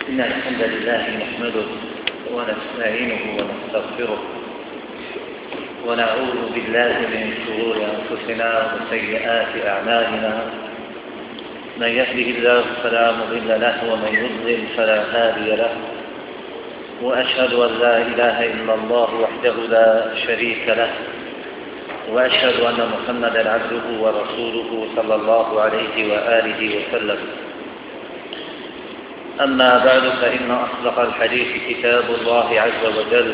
إن الحمد لله نحمده ونستعينه ونستغفره ونعوذ بالله من شرور أنفسنا وسيئات أعمالنا. من يهده الله فلا مضل له ومن يضلل فلا هادي له، وأشهد أن لا إله إلا الله وحده لا شريك له، وأشهد أن محمدًا عبده ورسوله صلى الله عليه وآله وسلم. أما بعد، فإن أصدق الحديث كتاب الله عز وجل،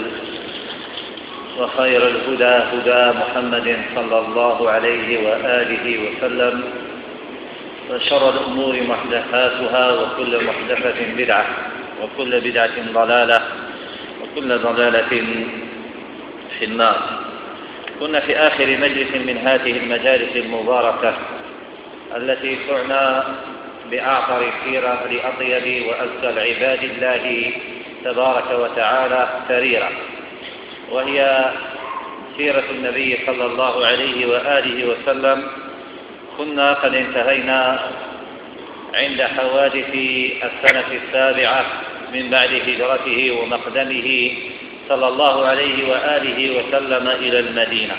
وخير الهدى هدى محمد صلى الله عليه وآله وسلم، وشر الأمور محدثاتها، وكل محدثة بدعة، وكل بدعة ضلالة، وكل ضلالة في النار. كنا في آخر مجلس من هذه المجالس المباركة التي تعنى بأعطر السيرة لأطيب وأزكى العباد الله تبارك وتعالى سريرا، وهي سيرة النبي صلى الله عليه وآله وسلم. كنا قد انتهينا عند حوادث السنة السابعة من بعد هجرته ومقدمه صلى الله عليه وآله وسلم إلى المدينة،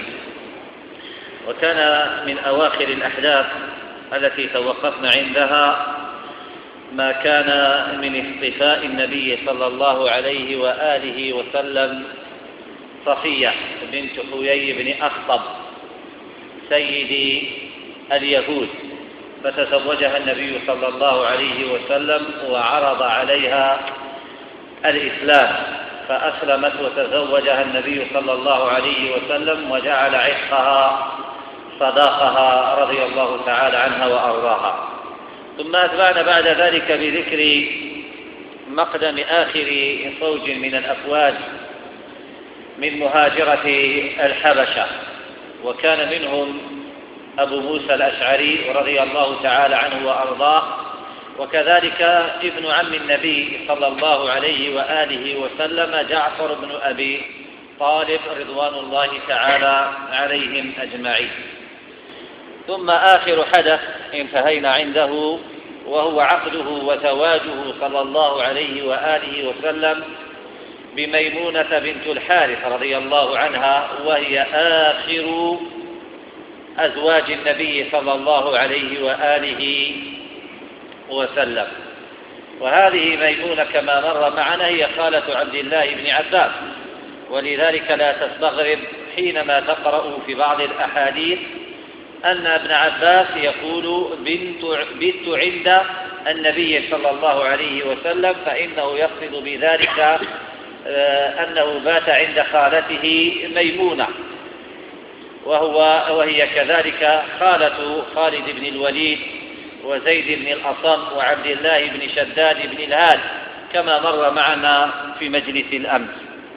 وكان من أواخر الأحداث التي توقفنا عندها ما كان من اصطفاء النبي صلى الله عليه وآله وسلم صفية بنت حيي بن أخطب سيد اليهود، فتزوجها النبي صلى الله عليه وسلم وعرض عليها الإسلام، فأسلمت وتزوجها النبي صلى الله عليه وسلم وجعل عشقها صداقها رضي الله تعالى عنها وأرضاها. ثم أتبعنا بعد ذلك بذكر مقدم آخر فوج من الأفواج من مهاجرة الحبشة، وكان منهم أبو موسى الأشعري رضي الله تعالى عنه وأرضاه، وكذلك ابن عم النبي صلى الله عليه وآله وسلم جعفر بن أبي طالب رضوان الله تعالى عليهم أجمعين. ثم آخر حدث انتهينا عنده وهو عقده وزواجه صلى الله عليه وآله وسلم بميمونة بنت الحارث رضي الله عنها، وهي آخر أزواج النبي صلى الله عليه وآله وسلم. وهذه ميمونة كما مر معنا هي خالة عبد الله بن عباس، ولذلك لا تستغرب حينما تقرأ في بعض الأحاديث أن ابن عباس يقول بت عند النبي صلى الله عليه وسلم، فإنه يقصد بذلك أنه بات عند خالته ميمونة، وهي كذلك خالة خالد بن الوليد وزيد بن الأصم وعبد الله بن شداد بن الهاد كما مر معنا في مجلس الأمس.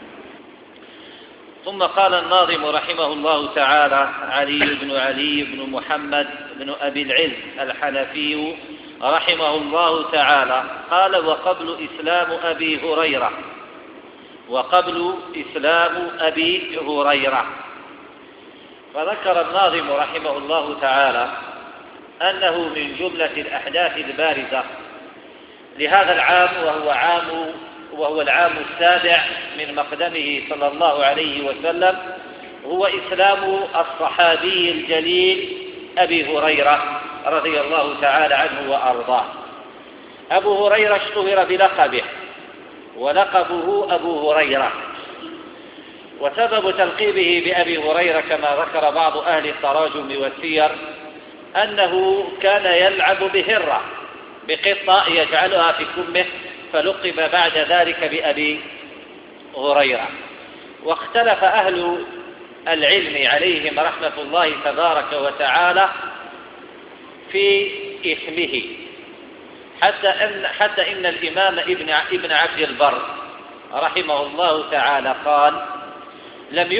ثم قال الناظم رحمه الله تعالى: علي بن محمد بن أبي العز الحنفي رحمه الله تعالى قال: وقبل إسلام أبي هريرة. فذكر الناظم رحمه الله تعالى أنه من جملة الأحداث البارزة لهذا العام، وهو العام السابع من مقدمه صلى الله عليه وسلم، هو إسلام الصحابي الجليل أبي هريرة رضي الله تعالى عنه وأرضاه. أبو هريرة اشتهر بلقبه، ولقبه أبو هريرة، وسبب تلقيبه بأبي هريرة كما ذكر بعض أهل التراجم والسير أنه كان يلعب بهرة، بقطة يجعلها في كمه، فلقب بعد ذلك بأبي هريرة. واختلف أهل العلم عليهم رحمة الله تبارك وتعالى في اسمه، حتى إن الإمام ابن عبد البر رحمه الله تعالى قال: لم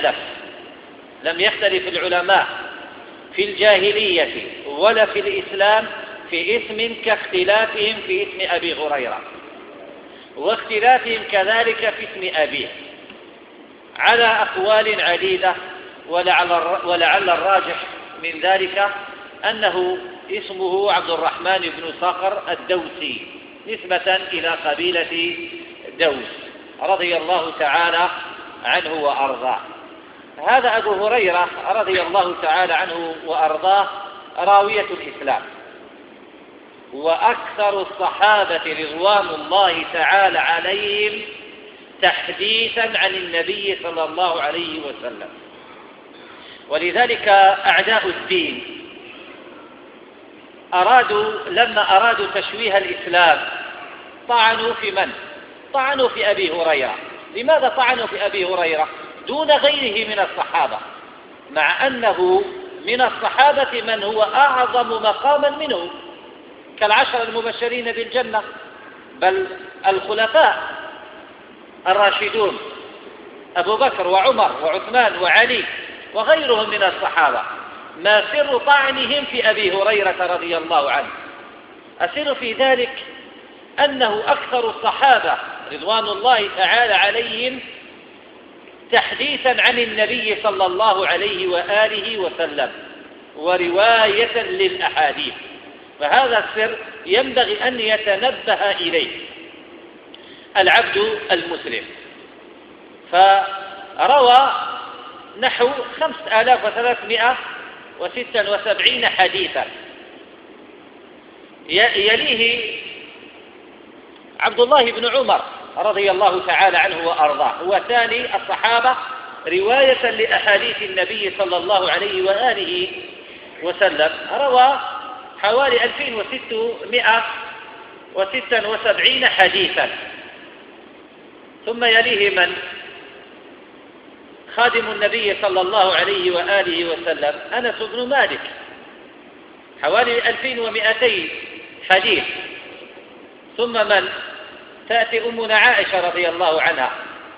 يختلف العلماء في الجاهلية ولا في الإسلام في اسم كاختلافهم في اسم أبي هريرة، واختلافهم كذلك في اسم أبيه على أقوال عديدة، ولعل الراجح من ذلك أنه اسمه عبد الرحمن بن صخر الدوسي نسبة إلى قبيلة دوس رضي الله تعالى عنه وأرضاه. هذا أبو هريرة رضي الله تعالى عنه وأرضاه راوية الإسلام، وأكثر الصحابة رضوان الله تعالى عليهم تحديثا عن النبي صلى الله عليه وسلم. ولذلك أعداء الدين لما أرادوا تشويه الإسلام طعنوا في من؟ طعنوا في أبي هريرة. لماذا طعنوا في أبي هريرة دون غيره من الصحابة، مع أنه من الصحابة من هو أعظم مقاما منه كالعشر المبشرين بالجنة، بل الخلفاء الراشدون أبو بكر وعمر وعثمان وعلي وغيرهم من الصحابة. ما سر طعنهم في أبي هريرة رضي الله عنه؟ السر في ذلك أنه أكثر الصحابة رضوان الله تعالى عليهم تحديثا عن النبي صلى الله عليه وآله وسلم ورواية للأحاديث، فهذا السر ينبغي أن يتنبه إليه العبد المسلم. فروى نحو 5376 حديثا، يليه عبد الله بن عمر رضي الله تعالى عنه وأرضاه، هو ثاني الصحابة رواية لأحاديث النبي صلى الله عليه وآله وسلم، روى حوالي 2676 حديثا. ثم يليه من؟ خادم النبي صلى الله عليه وآله وسلم أنس بن مالك، حوالي 2200 حديث. ثم من؟ تأتي أمنا عائشة رضي الله عنها.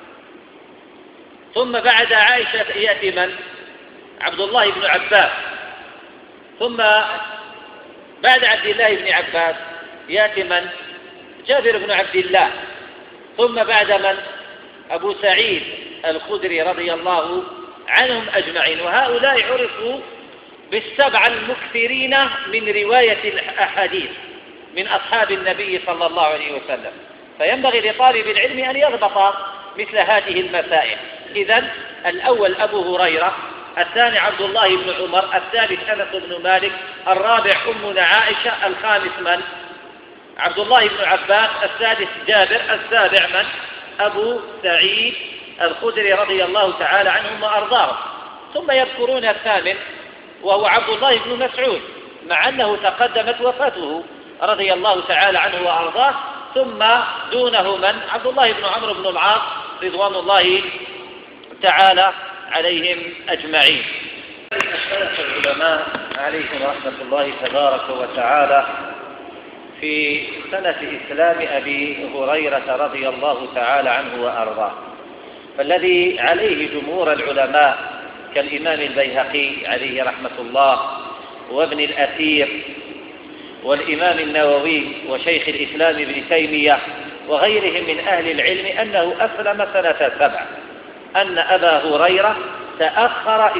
ثم بعد عائشة يأتي من؟ عبد الله بن عباس. ثم بعد عبد الله بن عباس يأتي من؟ جابر بن عبد الله. ثم بعد من؟ أبو سعيد الخدري رضي الله عنهم أجمعين. وهؤلاء عرفوا بالسبع المكثرين من رواية الأحاديث من أصحاب النبي صلى الله عليه وسلم، فينبغي لطالب العلم أن يضبط مثل هذه المسائل. إذن الأول أبو هريرة، الثاني عبد الله بن عمر، الثالث أنس بن مالك، الرابع أمنا عائشة، الخامس من؟ عبد الله بن عباس، السادس جابر، السابع من؟ أبو سعيد الخدري رضي الله تعالى عنهم وأرضاهم. ثم يذكرون الثامن وهو عبد الله بن مسعود، مع أنه تقدمت وفاته رضي الله تعالى عنه وأرضاه. ثم دونه من؟ عبد الله بن عمرو بن العاص رضوان الله تعالى عليهم أجمعين. اختلف العلماء عليهم رحمة الله تبارك وتعالى في سنة إسلام أبي هريرة رضي الله تعالى عنه وأرضاه، فالذي عليه جمهور العلماء كالإمام البيهقي عليه رحمة الله وابن الأثير والإمام النووي وشيخ الإسلام ابن تيمية وغيرهم من أهل العلم أنه أسلم سنة 7، أن أبا هريرة تأخر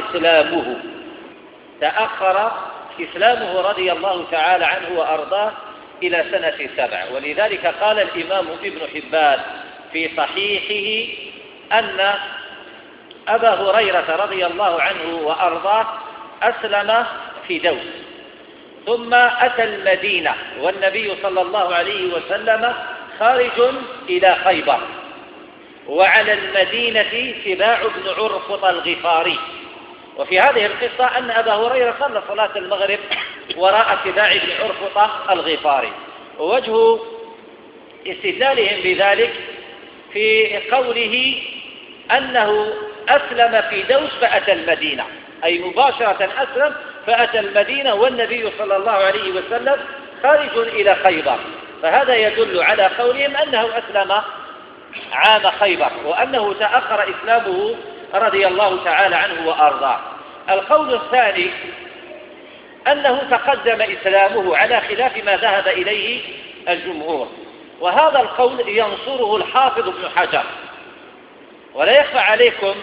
إسلامه رضي الله تعالى عنه وأرضاه إلى سنة 7. ولذلك قال الإمام ابن حبان في صحيحه أن أبا هريرة رضي الله عنه وأرضاه أسلم في دوس، ثم أتى المدينة والنبي صلى الله عليه وسلم خارج إلى خيبر، وعلى المدينة سباع بن عرفط الغفاري. وفي هذه القصة أن أبا هريرة صلى صلاة المغرب وراء سباع بن عرفط الغفاري. ووجه استدلالهم بذلك في قوله أنه أسلم في دوس فأتى المدينة، أي مباشرة أسلم فأتى المدينة والنبي صلى الله عليه وسلم خارج إلى خيبر، فهذا يدل على قولهم أنه أسلم عام خيبر وأنه تأخر إسلامه رضي الله تعالى عنه وأرضاه. القول الثاني أنه تقدم إسلامه على خلاف ما ذهب إليه الجمهور، وهذا القول ينصره الحافظ ابن حجر. ولا يخفى عليكم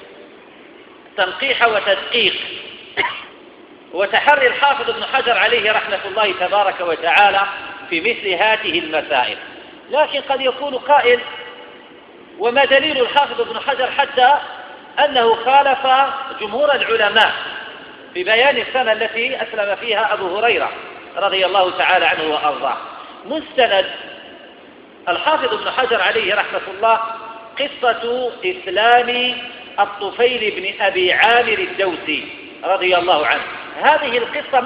تنقيح وتدقيق وتحري الحافظ ابن حجر عليه رحمة الله تبارك وتعالى في مثل هذه المسائل. لكن قد يقول قائل: وما دليل الحافظ ابن حجر حتى أنه خالف جمهور العلماء في بيان السنة التي أسلم فيها أبو هريرة رضي الله تعالى عنه وأرضاه؟ مستند الحافظ ابن حجر عليه رحمة الله قصة إسلام الطفيل بن أبي عامر الدوسي رضي الله عنه. هذه القصة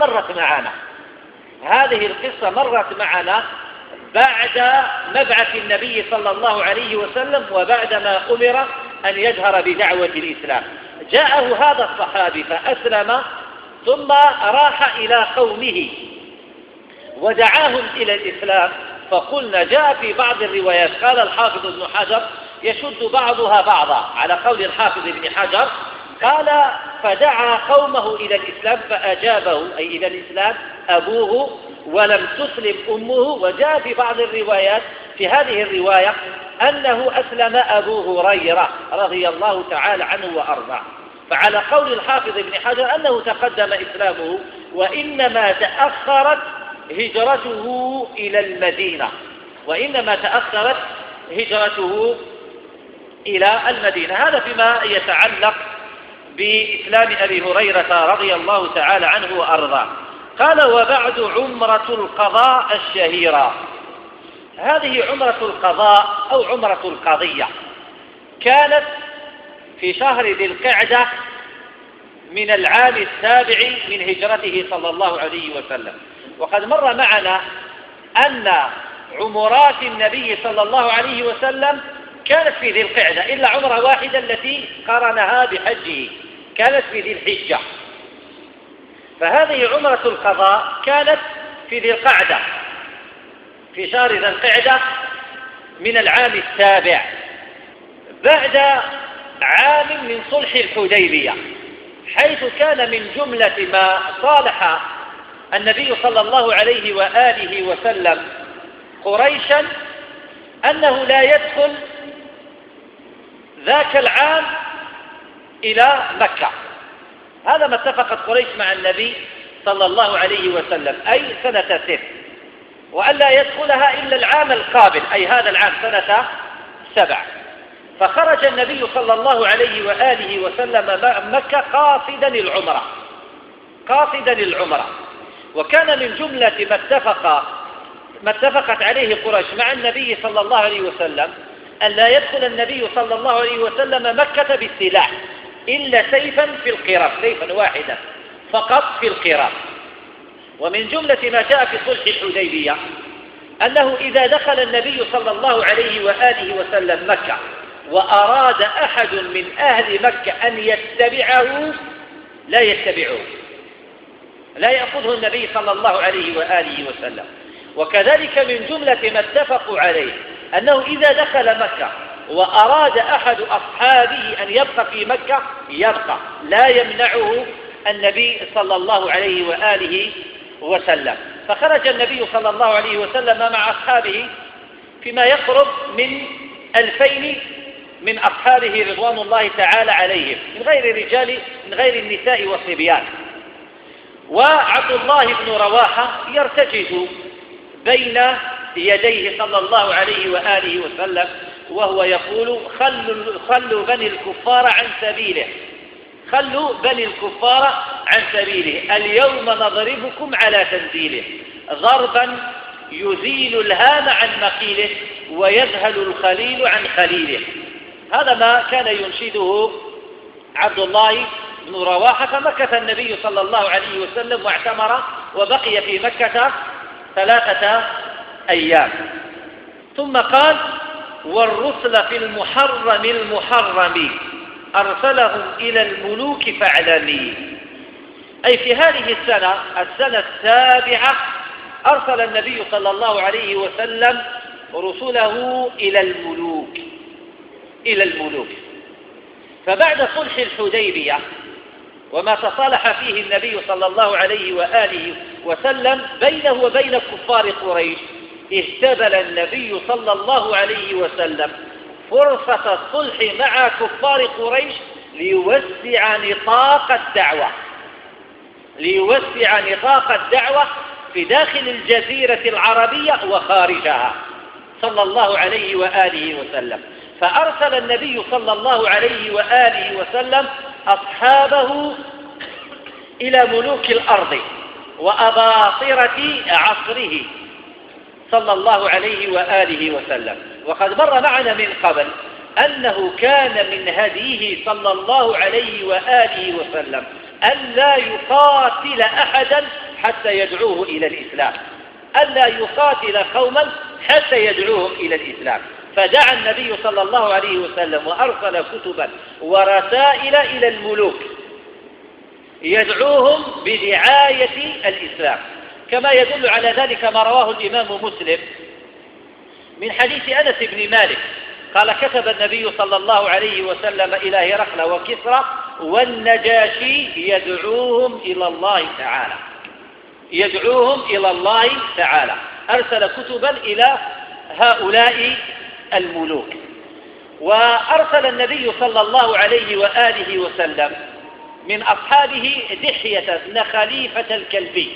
مرت معنا بعد مبعث النبي صلى الله عليه وسلم، وبعدما أمر أن يجهر بدعوة الإسلام. جاءه هذا الصحابي فأسلم، ثم راح إلى قومه ودعاهم إلى الإسلام. فقلنا جاء في بعض الروايات، قال الحافظ ابن حجر يشد بعضها بعضا على قول الحافظ ابن حجر، قال: فدعا قومه إلى الإسلام فأجابه، أي إلى الإسلام، أبوه ولم تسلم أمه. وجاء في بعض الروايات في هذه الرواية أنه أسلم أبو هريرة رضي الله تعالى عنه وأرضاه. فعلى قول الحافظ ابن حجر أنه تقدم إسلامه، وإنما تأخرت هجرته إلى المدينة. هذا فيما يتعلق بإسلام أبي هريرة رضي الله تعالى عنه وأرضاه. قال: وبعد عمرة القضاء الشهيرة. هذه عمرة القضاء أو عمرة القضية كانت في شهر ذي القعدة من العام 7 من هجرته صلى الله عليه وسلم. وقد مر معنا أن عمرات النبي صلى الله عليه وسلم كانت في ذي القعدة، إلا عمرة واحدة التي قرنها بحجه كانت في ذي الحجة. فهذه عمرة القضاء كانت في ذي القعدة في شهر ذي القعدة من العام 7 بعد عام من صلح الحديبية، حيث كان من جملة ما صالح النبي صلى الله عليه وآله وسلم قريشا أنه لا يدخل ذاك العام إلى مكة. هذا ما اتفقت قريش مع النبي صلى الله عليه وسلم، أي سنة 6، وأن لا يدخلها إلا العام القابل، أي هذا العام سنة 7. فخرج النبي صلى الله عليه وآله وسلم مكة قاصدا العمرة. وكان من جملة ما اتفقت عليه قريش مع النبي صلى الله عليه وسلم أن لا يدخل النبي صلى الله عليه وسلم مكة بالسلاح إلا سيفا في القراط، سيفا واحدا فقط في القراط. ومن جملة ما جاء في صلح الحديبية أنه إذا دخل النبي صلى الله عليه وآله وسلم مكة وأراد أحد من أهل مكة أن يتبعه لا يتبعه، لا يأخذه النبي صلى الله عليه وآله وسلم. وكذلك من جملة ما اتفقوا عليه أنه إذا دخل مكة وأراد أحد أصحابه أن يبقى في مكة يبقى، لا يمنعه النبي صلى الله عليه وآله وسلم. فخرج النبي صلى الله عليه وسلم مع أصحابه فيما يقرب من 2000 من أصحابه رضوان الله تعالى عليهم، من غير الرجال من غير النساء والصبيان. وعبد الله بن رواحة يرتجز بين يديه صلى الله عليه وآله وسلم وهو يقول: خلوا بني الكفار عن سبيله، خلوا بني الكفار عن سبيله، اليوم نضربكم على تنزيله، ضربا يزيل الهام عن مقيله ويذهل الخليل عن خليله. هذا ما كان ينشده عبد الله بن رواحة. فمكث النبي صلى الله عليه وسلم واعتمر وبقي في مكة 3 أيام، ثم قال: والرسل في المحرم أرسلهم إلى الملوك فاعلمي. أي في هذه السنة 7 أرسل النبي صلى الله عليه وسلم رسله إلى الملوك. فبعد صلح الحديبية وما تصالح فيه النبي صلى الله عليه وآله وسلم بينه وبين كفار قريش، استبل النبي صلى الله عليه وسلم فرصة الصلح مع كفار قريش ليوسع نطاق الدعوة في داخل الجزيرة العربية وخارجها صلى الله عليه وآله وسلم. فأرسل النبي صلى الله عليه وآله وسلم أصحابه إلى ملوك الأرض وأباطرة عصره صلى الله عليه وآله وسلم. وقد مر معنا من قبل أنه كان من هديه صلى الله عليه وآله وسلم ألا يقاتل أحدا حتى يدعوه إلى الإسلام، ألا يقاتل قوما حتى يدعوهم إلى الإسلام. فدعا النبي صلى الله عليه وسلم وأرسل كتبا ورسائل إلى الملوك يدعوهم بدعاية الإسلام، كما يدل على ذلك ما رواه الإمام مسلم من حديث أنس بن مالك قال: كتب النبي صلى الله عليه وسلم إلى هرقل وكسرى والنجاشي يدعوهم إلى الله تعالى، يدعوهم إلى الله تعالى. أرسل كتبا إلى هؤلاء الملوك. وأرسل النبي صلى الله عليه وآله وسلم من أصحابه دحية بن خليفة الكلبي.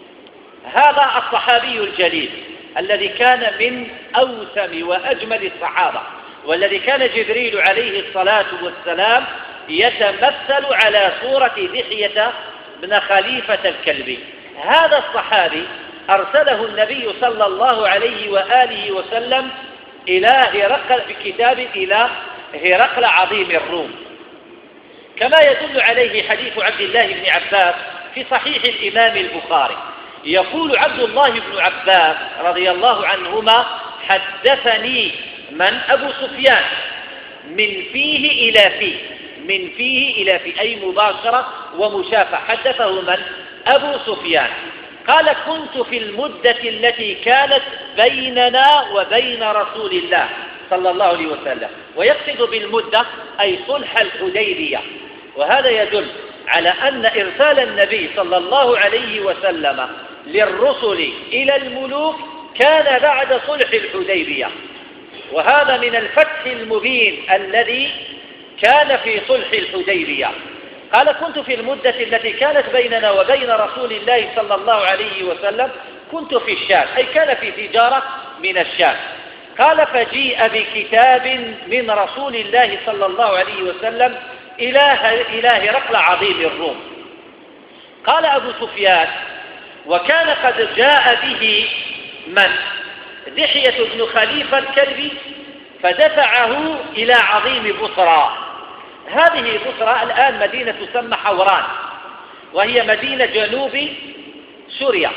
هذا الصحابي الجليل الذي كان من أوسم وأجمل الصحابة، والذي كان جبريل عليه الصلاة والسلام يتمثل على صورة دحية بن خليفة الكلبي. هذا الصحابي أرسله النبي صلى الله عليه وآله وسلم إلى هرقل بكتاب إلى هرقل عظيم الروم، كما يدل عليه حديث عبد الله بن عباس في صحيح الإمام البخاري. يقول عبد الله بن عباس رضي الله عنهما: حدثني من أبو سفيان من فيه إلى فيه، من فيه إلى فيه أي مباشرة ومشافة. حدثه من؟ أبو سفيان. قال: كنت في المدة التي كانت بيننا وبين رسول الله صلى الله عليه وسلم، ويقصد بالمدة أي صلح الحديبية. وهذا يدل على أن إرسال النبي صلى الله عليه وسلم للرسل إلى الملوك كان بعد صلح الحديبية، وهذا من الفتح المبين الذي كان في صلح الحديبية. قال: كنت في المدة التي كانت بيننا وبين رسول الله صلى الله عليه وسلم كنت في الشام، أي كان في تجارة من الشام. قال: فجيء بكتاب من رسول الله صلى الله عليه وسلم إلى هرقل عظيم الروم. قال أبو سفيان: وكان قد جاء به من؟ دحية بن خليفة الكلبي، فدفعه إلى عظيم بصرى. هذه بصرى الآن مدينة تسمى حوران، وهي مدينة جنوب سوريا،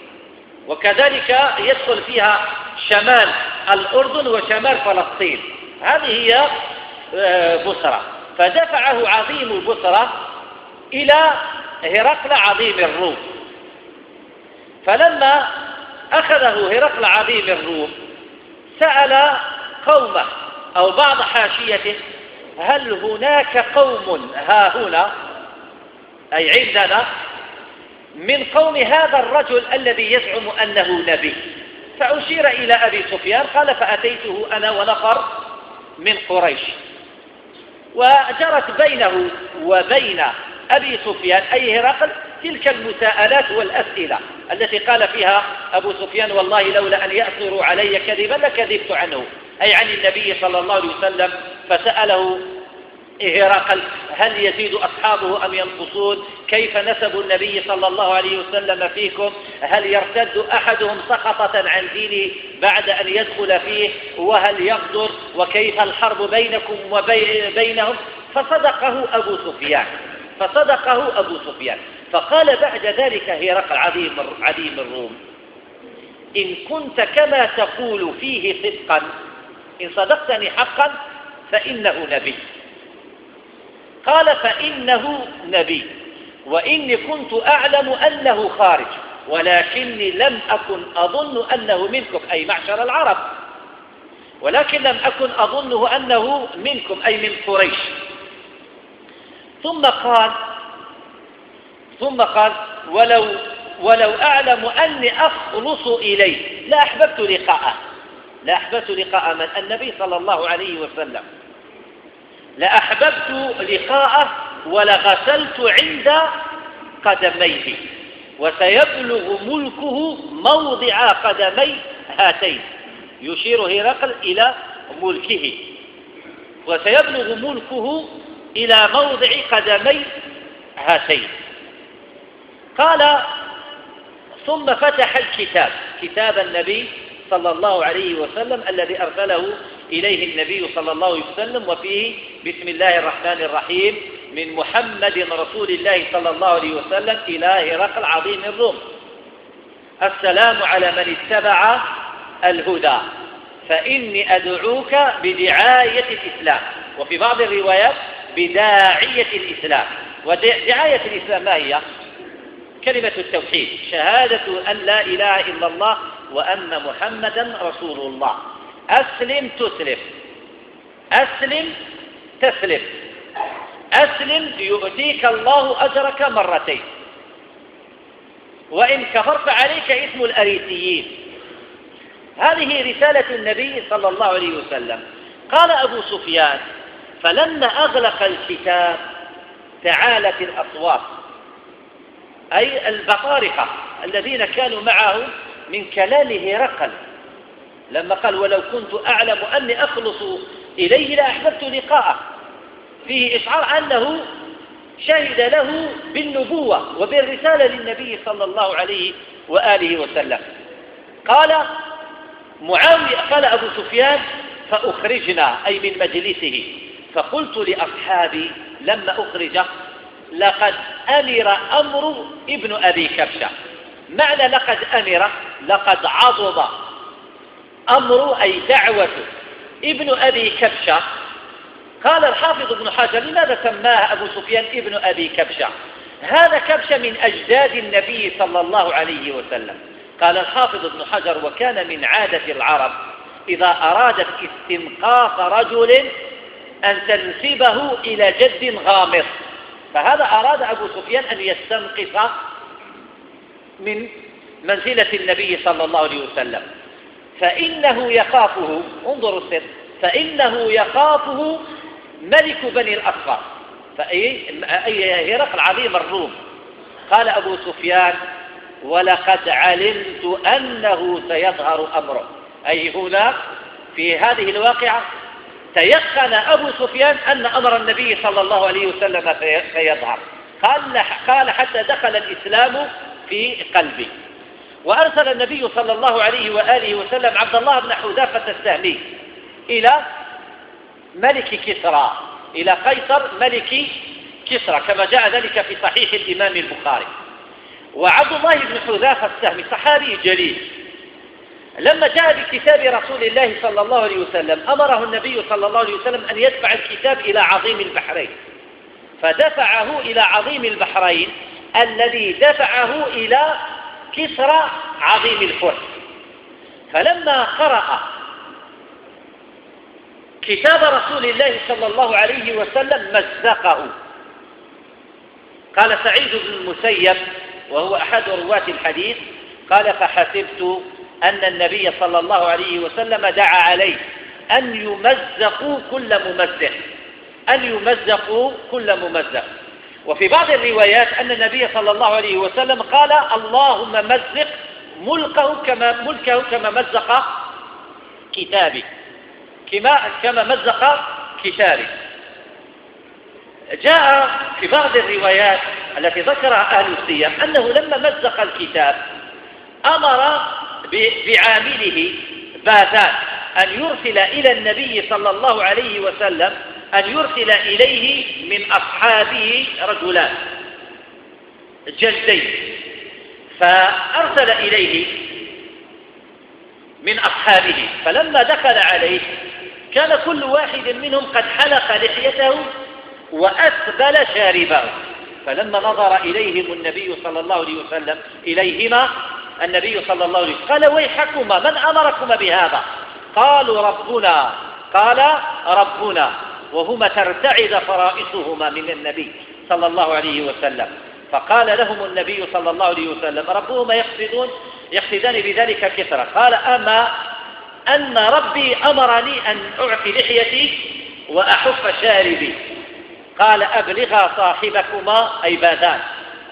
وكذلك يدخل فيها شمال الأردن وشمال فلسطين. هذه هي بصرى. فدفعه عظيم بصرى إلى هرقل عظيم الروم. فلما أخذه هرقل عظيم الروم سأل قومه أو بعض حاشيته: هل هناك قوم هاهنا أي عندنا من قوم هذا الرجل الذي يزعم أنه نبي؟ فأشير إلى أبي سفيان. قال: فأتيته أنا ونفر من قريش. وجرت بينه وبين أبي سفيان أي هرقل تلك المساءلات والأسئلة التي قال فيها أبو سفيان: والله لولا أن يأثروا علي كذبا لكذبت عنه، أي عن النبي صلى الله عليه وسلم. فسأله هرقل: هل يزيد أصحابه أم ينقصون؟ كيف نسب النبي صلى الله عليه وسلم فيكم؟ هل يرتد أحدهم سخطة عن دينه بعد أن يدخل فيه؟ وهل يغدر؟ وكيف الحرب بينكم وبينهم؟ فصدقه أبو سفيان. فقال بعد ذلك هرقل عظيم الروم: إن كنت كما تقول فيه صدقا، إن صدقتني حقا فإنه نبي. قال: فإنه نبي، وإني كنت أعلم أنه خارج، ولكني لم أكن أظن أنه منكم، أي معشر العرب، ولكن لم أكن أظنه أنه منكم، أي من قريش. ثم قال: ولو أعلم أني أخلص إليه لأحببت لقاءه من؟ النبي صلى الله عليه وسلم. لأحببت لقاءه ولغسلت عند قدميه، وسيبلغ ملكه موضع قدمي هاتين، يشير هرقل إلى ملكه، وسيبلغ ملكه إلى موضع قدمي هاتين. قال: ثم فتح الكتاب، كتاب النبي صلى الله عليه وسلم الذي أرسله إليه النبي صلى الله عليه وسلم، وفيه بسم الله الرحمن الرحيم من محمد رسول الله صلى الله عليه وسلم إلى هرقل عظيم الروم: السلام على من اتبع الهدى فإني أدعوك بدعاية الإسلام، وفي بعض الروايات بداعية الإسلام. ودعاية الإسلام ما هي؟ كلمة التوحيد، شهادة أن لا إله إلا الله وأن محمدا رسول الله. أسلم تسلم، أسلم تسلم، أسلم يؤتيك الله أجرك مرتين، وإن كفرت عليك اسم الأريسيين. هذه رسالة النبي صلى الله عليه وسلم. قال أبو سفيان: فلما أغلق الكتاب تعالت الأصوات، أي البطارقة الذين كانوا معه من كلام هرقل، لما قال: ولو كنت أعلم أني أخلص إليه لأحببت لقاءه، فيه إشعار أنه شهد له بالنبوة وبالرسالة للنبي صلى الله عليه وآله وسلم. قال معاوية، قال أبو سفيان: فأخرجنا، أي من مجلسه، فقلت لأصحابي لما أخرجه: لقد أمر أمر ابن أبي كبشة. معنى لقد أمر، لقد عظم أمر أي دعوة ابن أبي كبشة. قال الحافظ ابن حجر: لماذا سماه أبو سفيان ابن أبي كبشة؟ هذا كبشة من أجداد النبي صلى الله عليه وسلم. قال الحافظ ابن حجر: وكان من عادة العرب إذا أرادت استنقاص رجل أن تنسبه إلى جد غامض، فهذا أراد أبو سفيان أن يستنقص من منزلة النبي صلى الله عليه وسلم، فإنه يخافه، انظروا السر، فإنه يخافه ملك بني الأصفر، فأي هرقل عظيم الروم. قال أبو سفيان: ولقد علمت أنه سيظهر أمره، أي هنا في هذه الواقعة تيقن أبو سفيان أن أمر النبي صلى الله عليه وسلم سيظهر. قال: حتى دخل الإسلام في قلبي. وأرسل النبي صلى الله عليه وآله وسلم عبد الله بن حذافة السهمي إلى ملك كسرى، إلى قيصر ملك كسرى، كما جاء ذلك في صحيح الإمام البخاري. وعبد الله بن حذافة السهمي صحابي جليل، لما جاء بكتاب رسول الله صلى الله عليه وسلم أمره النبي صلى الله عليه وسلم أن يدفع الكتاب إلى عظيم البحرين، فدفعه إلى عظيم البحرين الذي دفعه إلى كسرى عظيم الفرس. فلما قرأ كتاب رسول الله صلى الله عليه وسلم مزقه. قال سعيد بن المسيب وهو أحد رواة الحديث: قال: فحسبت أن النبي صلى الله عليه وسلم دعا عليه أن يمزقوا كل ممزق، أن يمزقوا كل ممزق. وفي بعض الروايات أن النبي صلى الله عليه وسلم قال: اللهم مزق ملكه كما مزق كتابي، كما مزق كتابي. جاء في بعض الروايات التي ذكرها أهل السير أنه لما مزق الكتاب أمر بعامله باذان أن يرسل إلى النبي صلى الله عليه وسلم، أن يرسل إليه من أصحابه رجلان جلدين، فأرسل إليه من أصحابه، فلما دخل عليه كان كل واحد منهم قد حلق لحيته وأسبل شاربه، فلما نظر إليهم النبي صلى الله عليه وسلم إليهما النبي صلى الله عليه وسلم قال: ويحكما، من أمركما بهذا؟ قالوا: ربنا. قال: ربنا، وهما ترتعد فرائصهما من النبي صلى الله عليه وسلم. فقال لهم النبي صلى الله عليه وسلم: ربهما يقصدان بذلك كسرى. قال: أما أن ربي أمرني أن أعفي لحيتي وأحف شاربي. قال: أبلغا صاحبكما أي باذان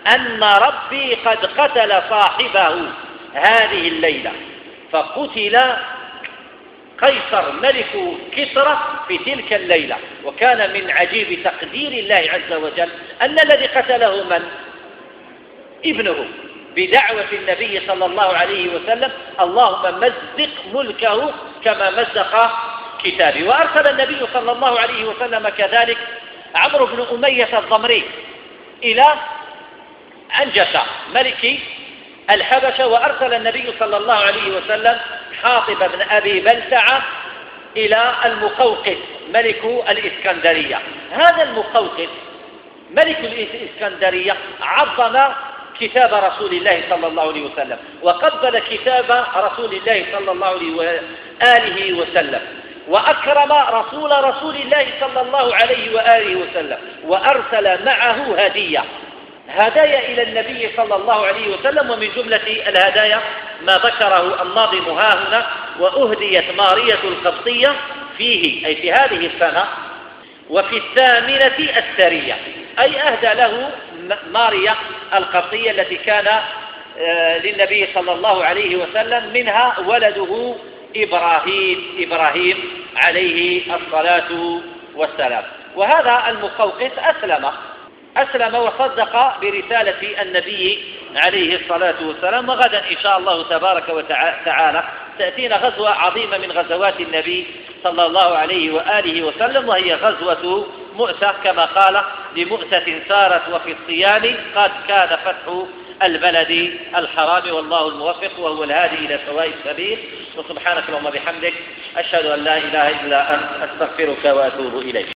أن ربي قد قتل صاحبه هذه الليلة، فقتل قيصر ملك كسرى في تلك الليلة. وكان من عجيب تقدير الله عز وجل أن الذي قتله من؟ ابنه، بدعوة النبي صلى الله عليه وسلم: اللهم مزق ملكه كما مزق كتابي. وأرسل النبي صلى الله عليه وسلم كذلك عمرو بن أمية الضمري إلى عنجشة ملك الحبشة، وأرسل النبي صلى الله عليه وسلم حاطب بن أبي بلتعة إلى المقوقس ملك الإسكندرية. هذا المقوقس ملك الإسكندرية عظم كتاب رسول الله صلى الله عليه وسلم، وقبل كتاب رسول الله صلى الله عليه وسلم، وأكرم رسول الله صلى الله عليه وآله وسلم، وأرسل معه هدايا إلى النبي صلى الله عليه وسلم. ومن جملة الهدايا ما ذكره الناظم هاهنا: وأهديت مارية القبطية فيه، أي في هذه السنة، وفي الثامنة السرية، أي أهدى له مارية القبطية التي كان للنبي صلى الله عليه وسلم منها ولده إبراهيم عليه الصلاة والسلام. وهذا المقوقس أسلم وصدق برسالة النبي عليه الصلاة والسلام. وغدا إن شاء الله تبارك وتعالى تأتينا غزوة عظيمة من غزوات النبي صلى الله عليه وآله وسلم، وهي غزوة مؤتة، كما قال: لمؤتة سارت وفي الصيام قد كان فتح البلد الحرام، والله الموفق وهو الهادي إلى سواء السبيل. وسبحانك اللهم وبحمدك، أشهد أن لا إله إلا أنت، أستغفرك وأتوب إليك.